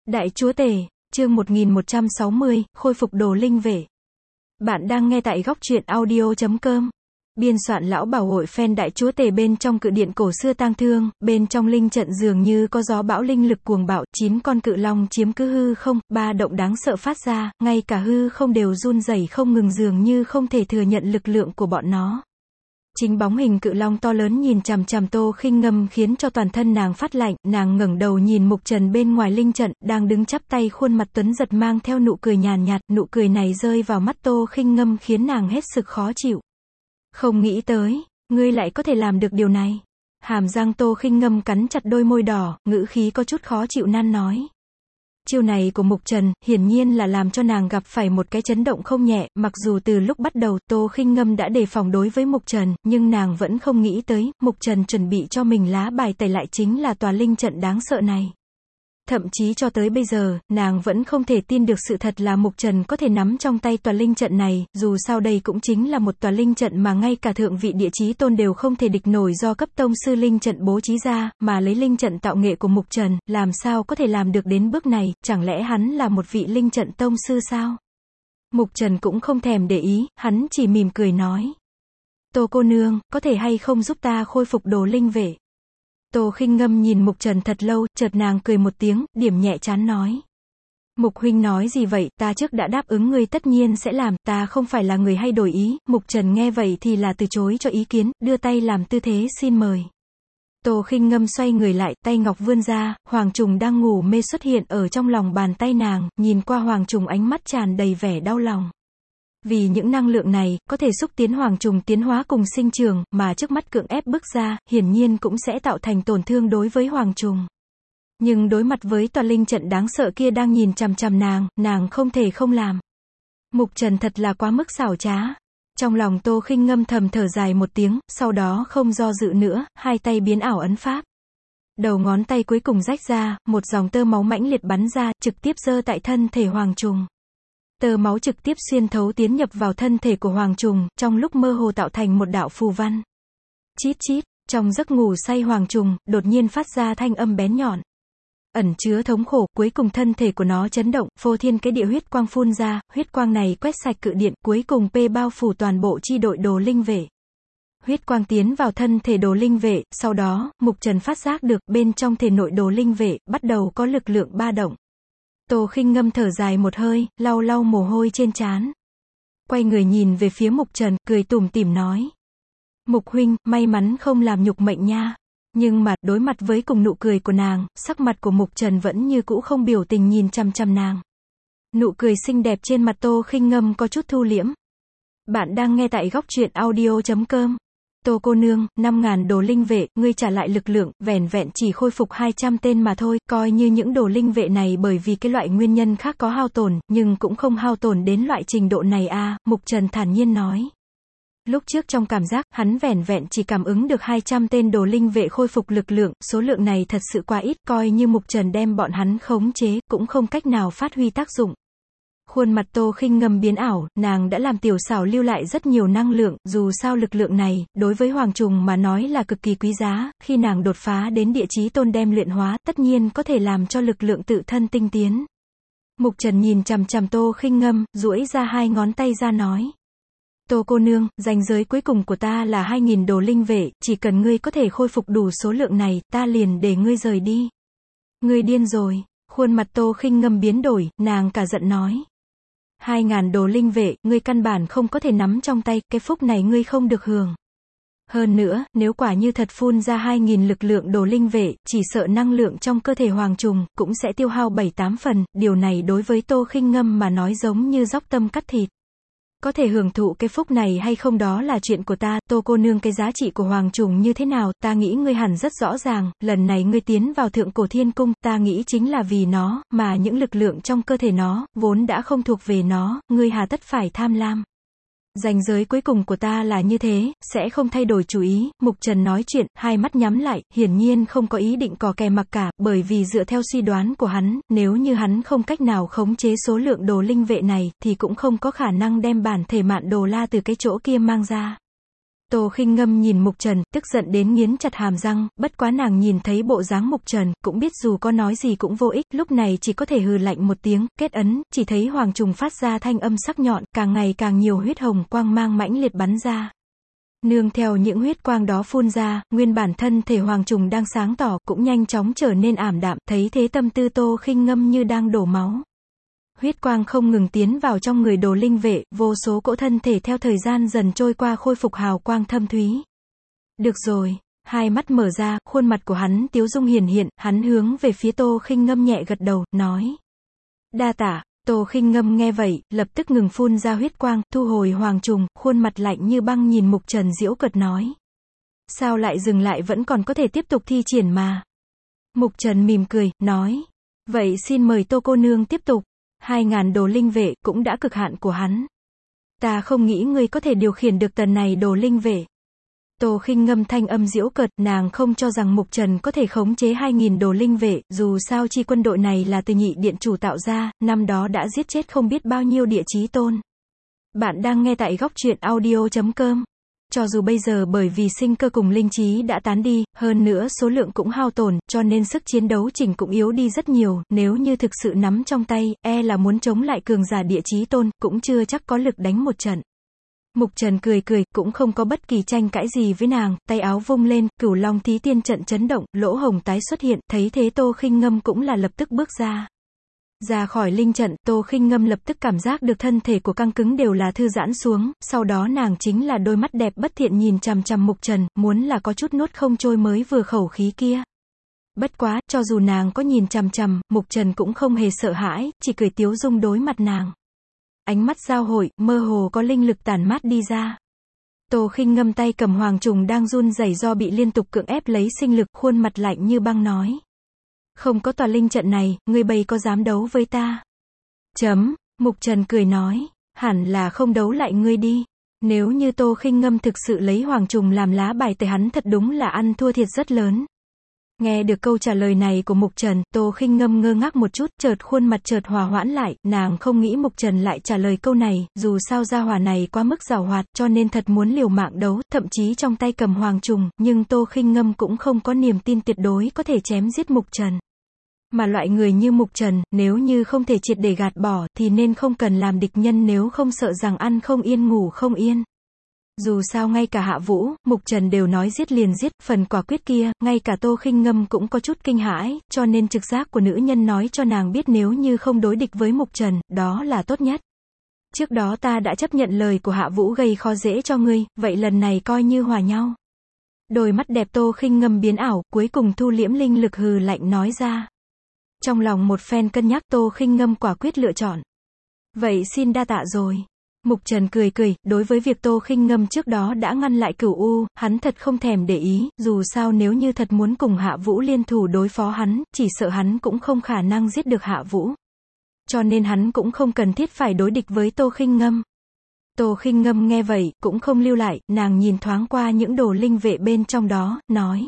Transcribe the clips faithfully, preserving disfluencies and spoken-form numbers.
Đại Chúa Tể, chương một nghìn một trăm sáu mươi, khôi phục đồ linh vệ. Bạn đang nghe tại góc truyện audio chấm com. Biên soạn lão bảo hội fan Đại Chúa Tể. Bên trong cự điện cổ xưa tang thương, bên trong linh trận dường như có gió bão linh lực cuồng bạo, chín con cự long chiếm cứ hư không, ba động đáng sợ phát ra, ngay cả hư không đều run rẩy không ngừng dường như không thể thừa nhận lực lượng của bọn nó. Chính bóng hình cự long to lớn nhìn chằm chằm Tô Khinh Ngâm khiến cho toàn thân nàng phát lạnh, nàng ngẩng đầu nhìn Mục Trần bên ngoài linh trận, đang đứng chắp tay, khuôn mặt tuấn giật mang theo nụ cười nhàn nhạt, nụ cười này rơi vào mắt Tô Khinh Ngâm khiến nàng hết sức khó chịu. Không nghĩ tới, ngươi lại có thể làm được điều này. Hàm răng Tô Khinh Ngâm cắn chặt đôi môi đỏ, ngữ khí có chút khó chịu nan nói. Chiêu này của Mục Trần, hiển nhiên là làm cho nàng gặp phải một cái chấn động không nhẹ, mặc dù từ lúc bắt đầu, Tô Khinh Ngâm đã đề phòng đối với Mục Trần, nhưng nàng vẫn không nghĩ tới, Mục Trần chuẩn bị cho mình lá bài tẩy lại chính là tòa linh trận đáng sợ này. Thậm chí cho tới bây giờ, nàng vẫn không thể tin được sự thật là Mục Trần có thể nắm trong tay tòa linh trận này, dù sao đây cũng chính là một tòa linh trận mà ngay cả thượng vị địa chí tôn đều không thể địch nổi do cấp tông sư linh trận bố trí ra, mà lấy linh trận tạo nghệ của Mục Trần, làm sao có thể làm được đến bước này, chẳng lẽ hắn là một vị linh trận tông sư sao? Mục Trần cũng không thèm để ý, hắn chỉ mỉm cười nói. Tô cô nương, có thể hay không giúp ta khôi phục đồ linh vệ? Tô Khinh Ngâm nhìn Mục Trần thật lâu, chợt nàng cười một tiếng, điểm nhẹ trán nói. Mục huynh nói gì vậy, ta trước đã đáp ứng ngươi tất nhiên sẽ làm, ta không phải là người hay đổi ý. Mục Trần nghe vậy thì là từ chối cho ý kiến, đưa tay làm tư thế xin mời. Tô Khinh Ngâm xoay người lại, tay ngọc vươn ra, Hoàng Trùng đang ngủ mê xuất hiện ở trong lòng bàn tay nàng, nhìn qua Hoàng Trùng ánh mắt tràn đầy vẻ đau lòng. Vì những năng lượng này, có thể xúc tiến Hoàng Trùng tiến hóa cùng sinh trưởng, mà trước mắt cưỡng ép bước ra, hiển nhiên cũng sẽ tạo thành tổn thương đối với Hoàng Trùng. Nhưng đối mặt với tòa linh trận đáng sợ kia đang nhìn chằm chằm nàng, nàng không thể không làm. Mục Trần thật là quá mức xảo trá. Trong lòng Tô Khinh Ngâm thầm thở dài một tiếng, sau đó không do dự nữa, hai tay biến ảo ấn pháp. Đầu ngón tay cuối cùng rách ra, một dòng tơ máu mãnh liệt bắn ra, trực tiếp giơ tại thân thể Hoàng Trùng. Tơ máu trực tiếp xuyên thấu tiến nhập vào thân thể của Hoàng Trùng, trong lúc mơ hồ tạo thành một đạo phù văn. Chít chít, trong giấc ngủ say Hoàng Trùng, đột nhiên phát ra thanh âm bén nhọn. Ẩn chứa thống khổ, cuối cùng thân thể của nó chấn động, phô thiên cái địa huyết quang phun ra, huyết quang này quét sạch cự điện, cuối cùng p bao phủ toàn bộ chi đội đồ linh vệ. Huyết quang tiến vào thân thể đồ linh vệ, sau đó, Mục Trần phát giác được, bên trong thể nội đồ linh vệ, bắt đầu có lực lượng ba động. Tô Khinh Ngâm thở dài một hơi, lau lau mồ hôi trên trán. Quay người nhìn về phía Mục Trần, cười tủm tỉm nói. Mục huynh, may mắn không làm nhục mệnh nha. Nhưng mà, đối mặt với cùng nụ cười của nàng, sắc mặt của Mục Trần vẫn như cũ không biểu tình nhìn chăm chăm nàng. Nụ cười xinh đẹp trên mặt Tô Khinh Ngâm có chút thu liễm. Bạn đang nghe tại góc truyện audio chấm com. Tô cô nương, năm ngàn đồ linh vệ, ngươi trả lại lực lượng, vẻn vẹn chỉ khôi phục hai trăm tên mà thôi, coi như những đồ linh vệ này bởi vì cái loại nguyên nhân khác có hao tổn, nhưng cũng không hao tổn đến loại trình độ này a. Mục Trần thản nhiên nói. Lúc trước trong cảm giác, hắn vẻn vẹn chỉ cảm ứng được hai trăm tên đồ linh vệ khôi phục lực lượng, số lượng này thật sự quá ít, coi như Mục Trần đem bọn hắn khống chế, cũng không cách nào phát huy tác dụng. Khuôn mặt Tô Khinh Ngâm biến ảo, nàng đã làm tiểu xảo lưu lại rất nhiều năng lượng, dù sao lực lượng này, đối với Hoàng Trùng mà nói là cực kỳ quý giá, khi nàng đột phá đến địa chí tôn đem luyện hóa, tất nhiên có thể làm cho lực lượng tự thân tinh tiến. Mục Trần nhìn chằm chằm Tô Khinh Ngâm, duỗi ra hai ngón tay ra nói. Tô cô nương, ranh giới cuối cùng của ta là hai nghìn đồ linh vệ, chỉ cần ngươi có thể khôi phục đủ số lượng này, ta liền để ngươi rời đi. Ngươi điên rồi, khuôn mặt Tô Khinh Ngâm biến đổi, nàng cả giận nói. Hai ngàn đồ linh vệ, ngươi căn bản không có thể nắm trong tay, cái phúc này ngươi không được hưởng. Hơn nữa, nếu quả như thật phun ra hai nghìn lực lượng đồ linh vệ, chỉ sợ năng lượng trong cơ thể Hoàng Trùng, cũng sẽ tiêu hao bảy tám phần, điều này đối với Tô Khinh Ngâm mà nói giống như dóc tâm cắt thịt. Có thể hưởng thụ cái phúc này hay không đó là chuyện của ta, Tô cô nương cái giá trị của Hoàng Trùng như thế nào, ta nghĩ ngươi hẳn rất rõ ràng, lần này ngươi tiến vào Thượng Cổ Thiên Cung, ta nghĩ chính là vì nó, mà những lực lượng trong cơ thể nó, vốn đã không thuộc về nó, ngươi hà tất phải tham lam. Ranh giới cuối cùng của ta là như thế, sẽ không thay đổi chủ ý. Mục Trần nói chuyện, hai mắt nhắm lại, hiển nhiên không có ý định cò kè mặc cả, bởi vì dựa theo suy đoán của hắn, nếu như hắn không cách nào khống chế số lượng đồ linh vệ này, thì cũng không có khả năng đem bản thể Mạn Đồ La từ cái chỗ kia mang ra. Tô Khinh Ngâm nhìn Mục Trần, tức giận đến nghiến chặt hàm răng, bất quá nàng nhìn thấy bộ dáng Mục Trần, cũng biết dù có nói gì cũng vô ích, lúc này chỉ có thể hừ lạnh một tiếng, kết ấn, chỉ thấy hoàng trùng phát ra thanh âm sắc nhọn, càng ngày càng nhiều huyết hồng quang mang mãnh liệt bắn ra. Nương theo những huyết quang đó phun ra, nguyên bản thân thể hoàng trùng đang sáng tỏ, cũng nhanh chóng trở nên ảm đạm, thấy thế tâm tư Tô Khinh Ngâm như đang đổ máu. Huyết quang không ngừng tiến vào trong người Đồ Linh Vệ, vô số cỗ thân thể theo thời gian dần trôi qua khôi phục hào quang thâm thúy. Được rồi, hai mắt mở ra, khuôn mặt của hắn tiếu dung hiển hiện, hắn hướng về phía Tô Khinh Ngâm nhẹ gật đầu, nói. Đa tạ. Tô Khinh Ngâm nghe vậy, lập tức ngừng phun ra huyết quang, thu hồi hoàng trùng, khuôn mặt lạnh như băng nhìn Mục Trần giễu cợt nói. Sao lại dừng lại, vẫn còn có thể tiếp tục thi triển mà. Mục Trần mỉm cười, nói. Vậy xin mời Tô cô nương tiếp tục. Hai ngàn Đồ Linh Vệ cũng đã cực hạn của hắn. Ta không nghĩ ngươi có thể điều khiển được tần này Đồ Linh Vệ. Tô Khinh Ngâm thanh âm giễu cợt, nàng không cho rằng Mục Trần có thể khống chế hai nghìn Đồ Linh Vệ, dù sao chi quân đội này là từ nhị điện chủ tạo ra, năm đó đã giết chết không biết bao nhiêu địa chí tôn. Bạn đang nghe tại góc truyện audio chấm com. Cho dù bây giờ bởi vì sinh cơ cùng linh trí đã tán đi, hơn nữa số lượng cũng hao tổn, cho nên sức chiến đấu chỉnh cũng yếu đi rất nhiều, nếu như thực sự nắm trong tay, e là muốn chống lại cường giả địa chí tôn, cũng chưa chắc có lực đánh một trận. Mục Trần cười cười, cũng không có bất kỳ tranh cãi gì với nàng, tay áo vung lên, Cửu Long Thí Tiên trận chấn động, lỗ hồng tái xuất hiện, thấy thế Tô Khinh Ngâm cũng là lập tức bước ra. Ra khỏi linh trận, Tô Khinh Ngâm lập tức cảm giác được thân thể của căng cứng đều là thư giãn xuống, sau đó nàng chính là đôi mắt đẹp bất thiện nhìn chằm chằm Mục Trần, muốn là có chút nuốt không trôi mới vừa khẩu khí kia. Bất quá, cho dù nàng có nhìn chằm chằm, Mục Trần cũng không hề sợ hãi, chỉ cười tiếu dung đối mặt nàng. Ánh mắt giao hội, mơ hồ có linh lực tản mát đi ra. Tô Khinh Ngâm tay cầm hoàng trùng đang run rẩy do bị liên tục cưỡng ép lấy sinh lực, khuôn mặt lạnh như băng nói. Không có tòa linh trận này, ngươi bầy có dám đấu với ta? Chấm, Mục Trần cười nói, hẳn là không đấu lại ngươi đi. Nếu như Tô Khinh Ngâm thực sự lấy hoàng trùng làm lá bài tẩy, hắn thật đúng là ăn thua thiệt rất lớn. Nghe được câu trả lời này của Mục Trần, Tô Khinh Ngâm ngơ ngác một chút, chợt khuôn mặt chợt hòa hoãn lại, nàng không nghĩ Mục Trần lại trả lời câu này, dù sao gia hỏa này quá mức giàu hoạt, cho nên thật muốn liều mạng đấu, thậm chí trong tay cầm hoàng trùng, nhưng Tô Khinh Ngâm cũng không có niềm tin tuyệt đối có thể chém giết Mục Trần. Mà loại người như Mục Trần, nếu như không thể triệt để gạt bỏ, thì nên không cần làm địch nhân, nếu không sợ rằng ăn không yên ngủ không yên. Dù sao ngay cả Hạ Vũ, Mục Trần đều nói giết liền giết, phần quả quyết kia, ngay cả Tô Khinh Ngâm cũng có chút kinh hãi, cho nên trực giác của nữ nhân nói cho nàng biết nếu như không đối địch với Mục Trần, đó là tốt nhất. Trước đó ta đã chấp nhận lời của Hạ Vũ gây khó dễ cho ngươi, vậy lần này coi như hòa nhau. Đôi mắt đẹp Tô Khinh Ngâm biến ảo, cuối cùng thu liễm linh lực, hừ lạnh nói ra. Trong lòng một phen cân nhắc, Tô Khinh Ngâm quả quyết lựa chọn. Vậy xin đa tạ rồi. Mục Trần cười cười, đối với việc Tô Khinh Ngâm trước đó đã ngăn lại Cửu U, hắn thật không thèm để ý, dù sao nếu như thật muốn cùng Hạ Vũ liên thủ đối phó hắn, chỉ sợ hắn cũng không khả năng giết được Hạ Vũ. Cho nên hắn cũng không cần thiết phải đối địch với Tô Khinh Ngâm. Tô Khinh Ngâm nghe vậy, cũng không lưu lại, nàng nhìn thoáng qua những Đồ Linh Vệ bên trong đó, nói.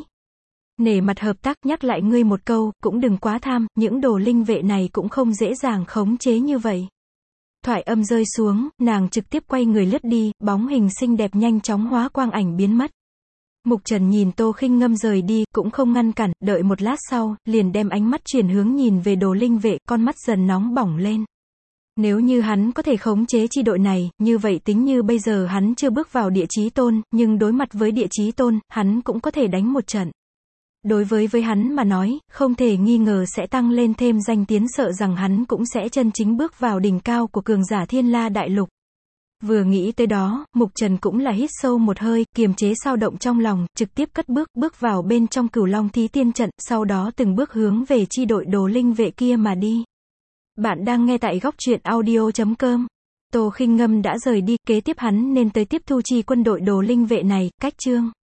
Nể mặt hợp tác, nhắc lại ngươi một câu, cũng đừng quá tham, những Đồ Linh Vệ này cũng không dễ dàng khống chế như vậy. Thoại âm rơi xuống, nàng trực tiếp quay người lướt đi, bóng hình xinh đẹp nhanh chóng hóa quang ảnh biến mất. Mục Trần nhìn Tô Khinh Ngâm rời đi, cũng không ngăn cản, đợi một lát sau, liền đem ánh mắt chuyển hướng nhìn về Đồ Linh Vệ, con mắt dần nóng bỏng lên. Nếu như hắn có thể khống chế chi đội này, như vậy tính như bây giờ hắn chưa bước vào địa chí tôn, nhưng đối mặt với địa chí tôn, hắn cũng có thể đánh một trận. Đối với với hắn mà nói, không thể nghi ngờ sẽ tăng lên thêm danh tiếng, sợ rằng hắn cũng sẽ chân chính bước vào đỉnh cao của cường giả Thiên La Đại Lục. Vừa nghĩ tới đó, Mục Trần cũng là hít sâu một hơi, kiềm chế xao động trong lòng, trực tiếp cất bước, bước vào bên trong Cửu Long Thí Tiên trận, sau đó từng bước hướng về chi đội Đồ Linh Vệ kia mà đi. Bạn đang nghe tại góc truyện audio chấm com. Tô Khinh Ngâm đã rời đi, kế tiếp hắn nên tới tiếp thu chi quân đội Đồ Linh Vệ này, cách chương.